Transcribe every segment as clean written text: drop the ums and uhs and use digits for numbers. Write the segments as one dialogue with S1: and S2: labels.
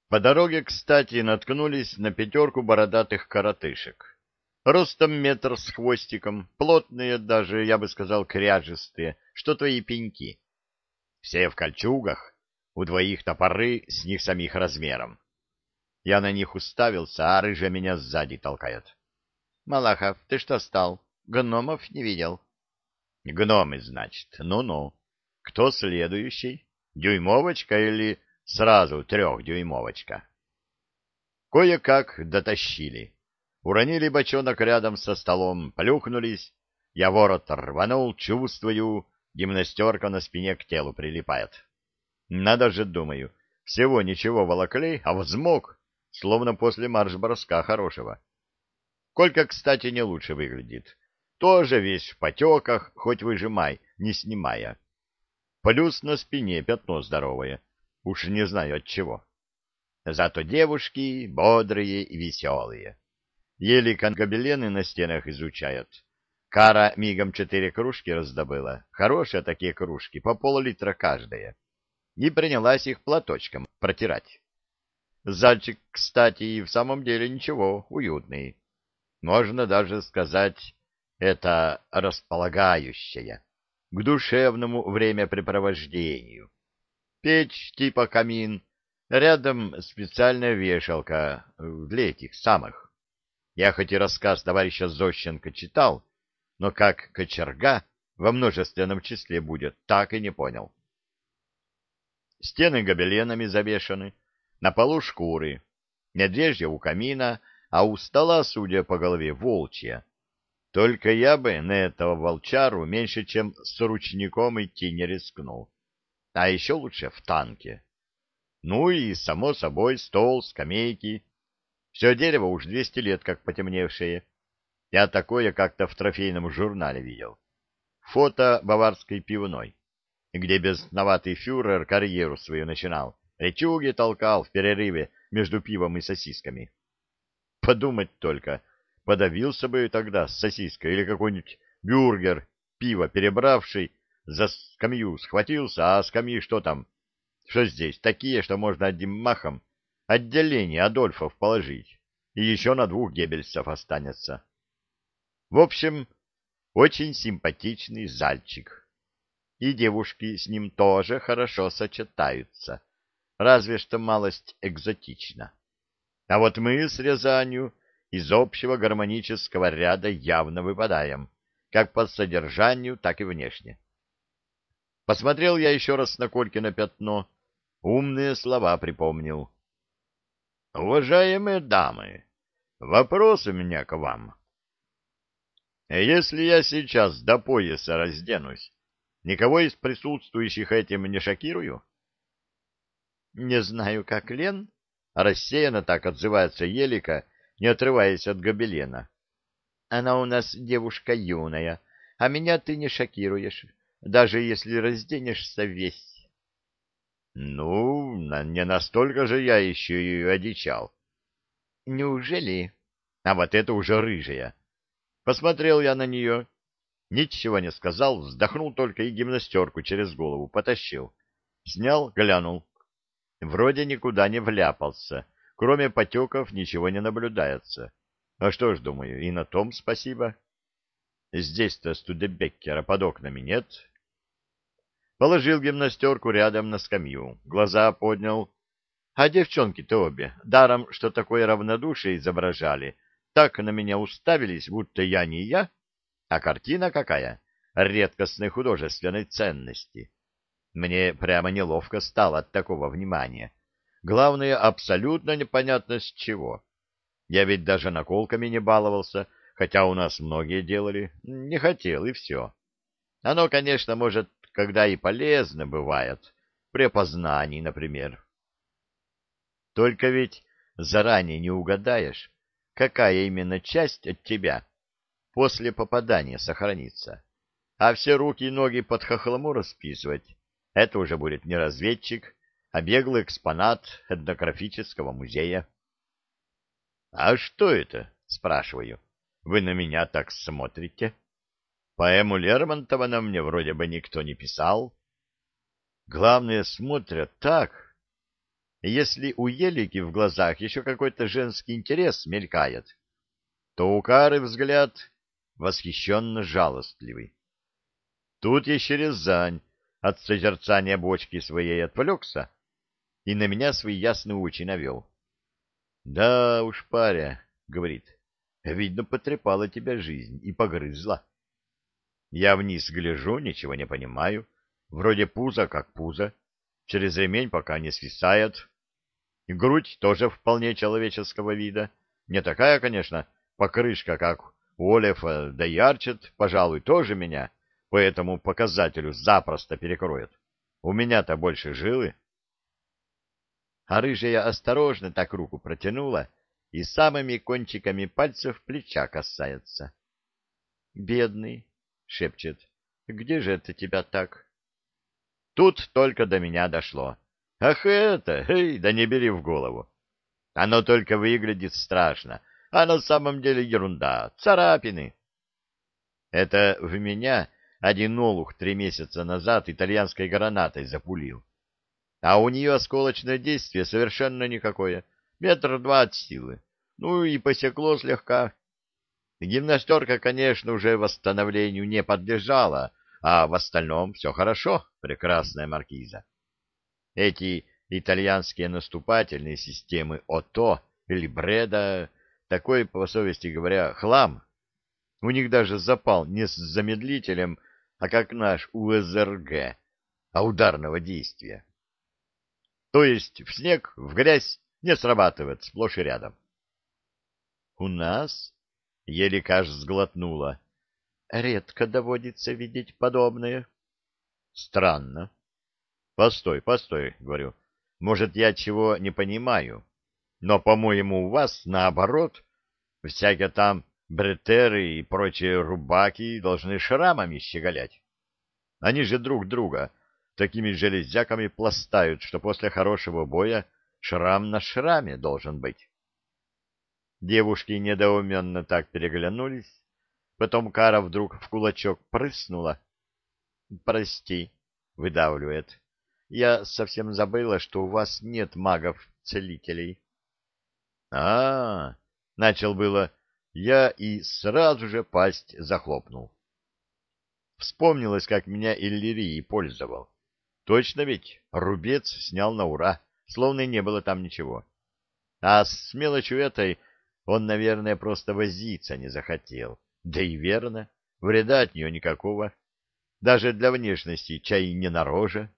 S1: По дороге, кстати, наткнулись на пятерку бородатых коротышек. Ростом метр с хвостиком, плотные даже, я бы сказал, кряжестые, что твои пеньки. Все в кольчугах, у двоих топоры с них самих размером. Я на них уставился, а рыжая меня сзади толкает. — Малахов, ты что стал? Гномов не видел? — Гномы, значит. Ну-ну. Кто следующий? Дюймовочка или сразу трехдюймовочка? Кое-как дотащили. Уронили бочонок рядом со столом, плюхнулись. Я ворот рванул, чувствую, гимнастерка на спине к телу прилипает. Надо же, думаю, всего ничего волокли, а взмок, словно после марш-броска хорошего. Колька, кстати, не лучше выглядит. Тоже весь в потеках, хоть выжимай, не снимая. Плюс на спине пятно здоровое. Уж не знаю от чего. Зато девушки бодрые и веселые. Еле гобелены на стенах изучают. Кара мигом 4 кружки раздобыла. Хорошие такие кружки, по пол-литра каждая. И принялась их платочком протирать. Зальчик, кстати, и в самом деле ничего, уютный. Можно даже сказать, это располагающее к душевному времяпрепровождению. Печь типа камин, рядом специальная вешалка для этих самых. Я хоть и рассказ товарища Зощенко читал, но как кочерга во множественном числе будет, так и не понял. Стены гобеленами завешаны, на полу шкуры, медвежья у камина, а у стола, судя по голове, волчья. Только я бы на этого волчару меньше, чем с ручником идти не рискнул. А еще лучше в танке. Ну и, само собой, стол, скамейки. Все дерево уж 200 лет как потемневшее. Я такое как-то в трофейном журнале видел. Фото баварской пивной, где бесноватый фюрер карьеру свою начинал. Речуги толкал в перерыве между пивом и сосисками. Подумать только, подавился бы тогда с сосиской или какой-нибудь бюргер, пиво перебравший, за скамью схватился, а скамьи что там? Что здесь? Такие, что можно одним махом отделение Адольфов положить, и еще на 2 Геббельсов останется. В общем, очень симпатичный зальчик. И девушки с ним тоже хорошо сочетаются, разве что малость экзотично. А вот мы с Рязанью из общего гармонического ряда явно выпадаем, как по содержанию, так и внешне. Посмотрел я еще раз на Колькино пятно, умные слова припомнил. Уважаемые дамы, вопрос у меня к вам. Если я сейчас до пояса разденусь, никого из присутствующих этим не шокирую? Не знаю, как Лен, рассеянно так отзывается Елика, не отрываясь от гобелена. Она у нас девушка юная, а меня ты не шокируешь, даже если разденешься весь. Ну, не настолько же я еще и одичал. Неужели? А вот это уже рыжая. Посмотрел я на нее, ничего не сказал, вздохнул только и гимнастерку через голову потащил. Снял, глянул. Вроде никуда не вляпался, кроме потеков ничего не наблюдается. А что ж, думаю, и на том спасибо. Здесь-то Студебеккера под окнами нет. Положил гимнастерку рядом на скамью, глаза поднял. А девчонки-то обе, даром, что такое равнодушие изображали, так на меня уставились, будто я не я, а картина какая, редкостной художественной ценности. Мне прямо неловко стало от такого внимания. Главное, абсолютно непонятно с чего. Я ведь даже наколками не баловался, хотя у нас многие делали. Не хотел, и все. Оно, конечно, может, когда и полезно бывает, при опознании, например. Только ведь заранее не угадаешь, какая именно часть от тебя после попадания сохранится. А все руки и ноги под хохлому расписывать — это уже будет не разведчик, а беглый экспонат этнографического музея. — А что это? — спрашиваю. — Вы на меня так смотрите? Поэму Лермонтова на мне вроде бы никто не писал. Главное, смотрят так. если у Елики в глазах еще какой-то женский интерес мелькает, то у Кары взгляд восхищенно жалостливый. Тут еще Рязань от созерцания бочки своей отвлекся и на меня свои ясные очи навел. — Да уж, паря, — говорит, — видно, потрепала тебя жизнь и погрызла. Я вниз гляжу, ничего не понимаю. Вроде пузо как пузо, через ремень пока не свисает. И грудь тоже вполне человеческого вида. Не такая, конечно, покрышка, как у Олефа, да и Арчет, пожалуй, тоже меня по этому показателю запросто перекроет. У меня-то больше жилы. А рыжая осторожно так руку протянула и самыми кончиками пальцев плеча касается. — Бедный, — шепчет, — где же это тебя так? Тут только до меня дошло. Ах это, эй, да не бери в голову. Оно только выглядит страшно, а на самом деле ерунда, царапины. Это в меня один олух 3 месяца назад итальянской гранатой запулил. А у нее осколочное действие совершенно никакое, 1,2 метра от силы. Ну и посекло слегка. Гимнастерка, конечно, уже восстановлению не подлежала, а в остальном все хорошо, прекрасная маркиза. Эти итальянские наступательные системы ОТО или Бреда, такой, по совести говоря, хлам. У них даже запал не с замедлителем, а как наш УСРГ, а ударного действия. То есть в снег, в грязь не срабатывает сплошь и рядом. У нас, еле аж сглотнула, редко доводится видеть подобное. Странно. Постой, постой, говорю. Может, я чего не понимаю, но, по-моему, у вас, наоборот, всякие там бретеры и прочие рубаки должны шрамами щеголять. Они же друг друга такими железяками пластают, что после хорошего боя шрам на шраме должен быть. Девушки недоуменно так переглянулись. Потом Кара вдруг в кулачок прыснула. — Прости, — выдавливает. — Я совсем забыла, что у вас нет магов-целителей. — начал было я и сразу же пасть захлопнул. Вспомнилось, как меня Иллирий пользовал. Точно ведь рубец снял на ура, словно и не было там ничего. А с мелочью этой он, наверное, просто возиться не захотел. Да и верно, вреда от нее никакого. Даже для внешности чай не на роже.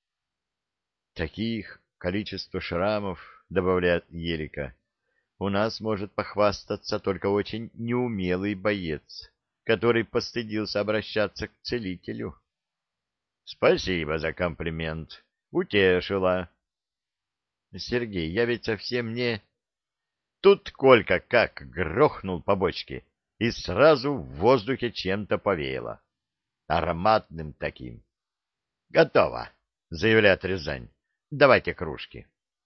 S1: Таких количество шрамов, добавляет Елика, у нас может похвастаться только очень неумелый боец, который постыдился обращаться к целителю. Спасибо за комплимент. Утешила. Сергей, я ведь совсем не... Тут Колька как грохнул по бочке, и сразу в воздухе чем-то повеяло. Ароматным таким. Готово, заявляет Рязань. Давайте кружки.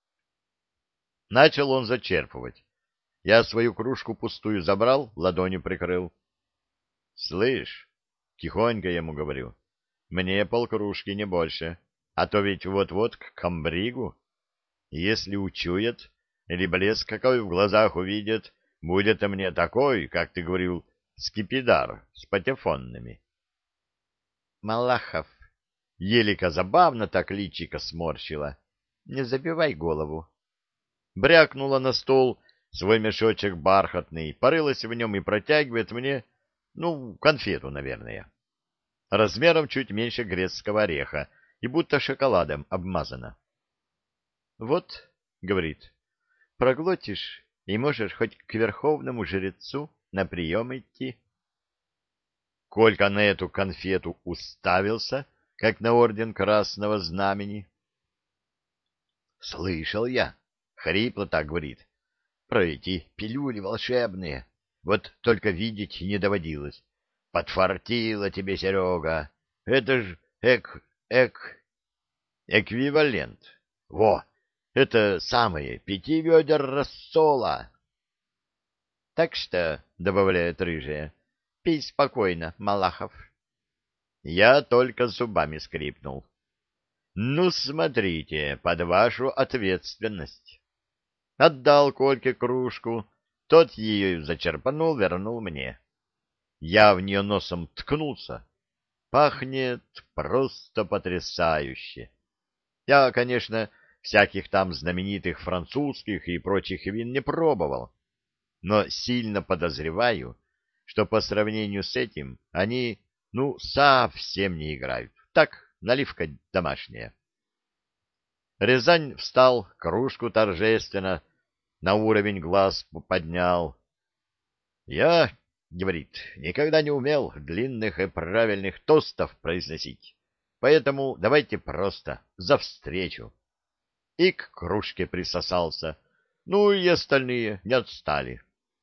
S1: Начал он зачерпывать. Я свою кружку пустую забрал, ладонью прикрыл. Слышь, тихонько ему говорю, мне полкружки не больше, а то ведь вот-вот к комбригу. Если учует или блеск какой в глазах увидит, будет мне такой, как ты говорил, скипидар с патефонными. Малахов, Елика забавно так личико сморщила. Не забивай голову. Брякнула на стол свой мешочек бархатный, порылась в нем и протягивает мне, конфету, наверное. Размером чуть меньше грецкого ореха и будто шоколадом обмазана. — Вот, — говорит, — проглотишь и можешь хоть к верховному жрецу на прием идти. Колька на эту конфету уставился, как на орден Красного Знамени. Слышал я, хрипло так говорит, про эти пилюли волшебные. Вот только видеть не доводилось. Подфартило тебе, Серега. Это ж эквивалент. Во, это самое 5 ведер рассола. Так что, добавляет рыжая, пей спокойно, Малахов. Я только зубами скрипнул. Ну, смотрите, под вашу ответственность. Отдал Кольке кружку, тот ее зачерпнул, вернул мне. Я в нее носом ткнулся. Пахнет просто потрясающе. Я, конечно, всяких там знаменитых французских и прочих вин не пробовал, но сильно подозреваю, что по сравнению с этим они, ну, совсем не играют. Так, наливка домашняя. Рязань встал, кружку торжественно на уровень глаз поднял. «Я, — говорит, — никогда не умел длинных и правильных тостов произносить, поэтому давайте просто за встречу». И к кружке присосался, ну и остальные не отстали.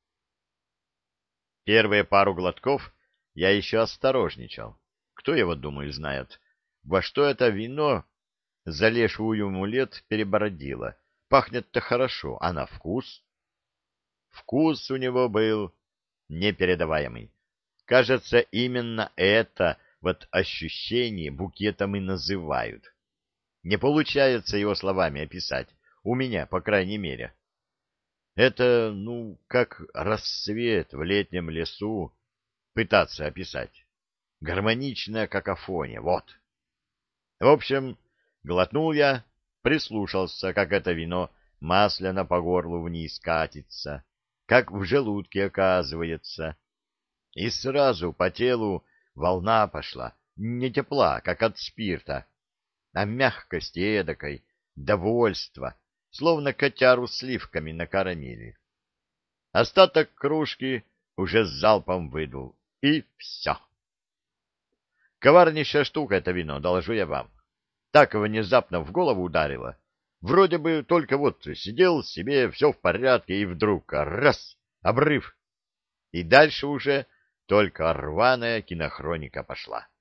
S1: Первые пару глотков я еще осторожничал. Кто его, думаю, знает, во что это вино за лешую ему лет перебородило. Пахнет-то хорошо, а на вкус? Вкус у него был непередаваемый. Кажется, именно это вот ощущение букетом и называют. Не получается его словами описать, у меня, по крайней мере. Это, ну, как рассвет в летнем лесу пытаться описать. Гармоничная какофония, вот. В общем, глотнул я, прислушался, как это вино масляно по горлу вниз катится, как в желудке оказывается. И сразу по телу волна пошла, не тепла, как от спирта, а мягкости эдакой, довольства, словно котяру сливками накормили. Остаток кружки уже с залпом выдул, и все. Коварнейшая штука это вино, доложу я вам. Так внезапно в голову ударило. Вроде бы только вот сидел себе, все в порядке, и вдруг раз — обрыв. И дальше уже только рваная кинохроника пошла.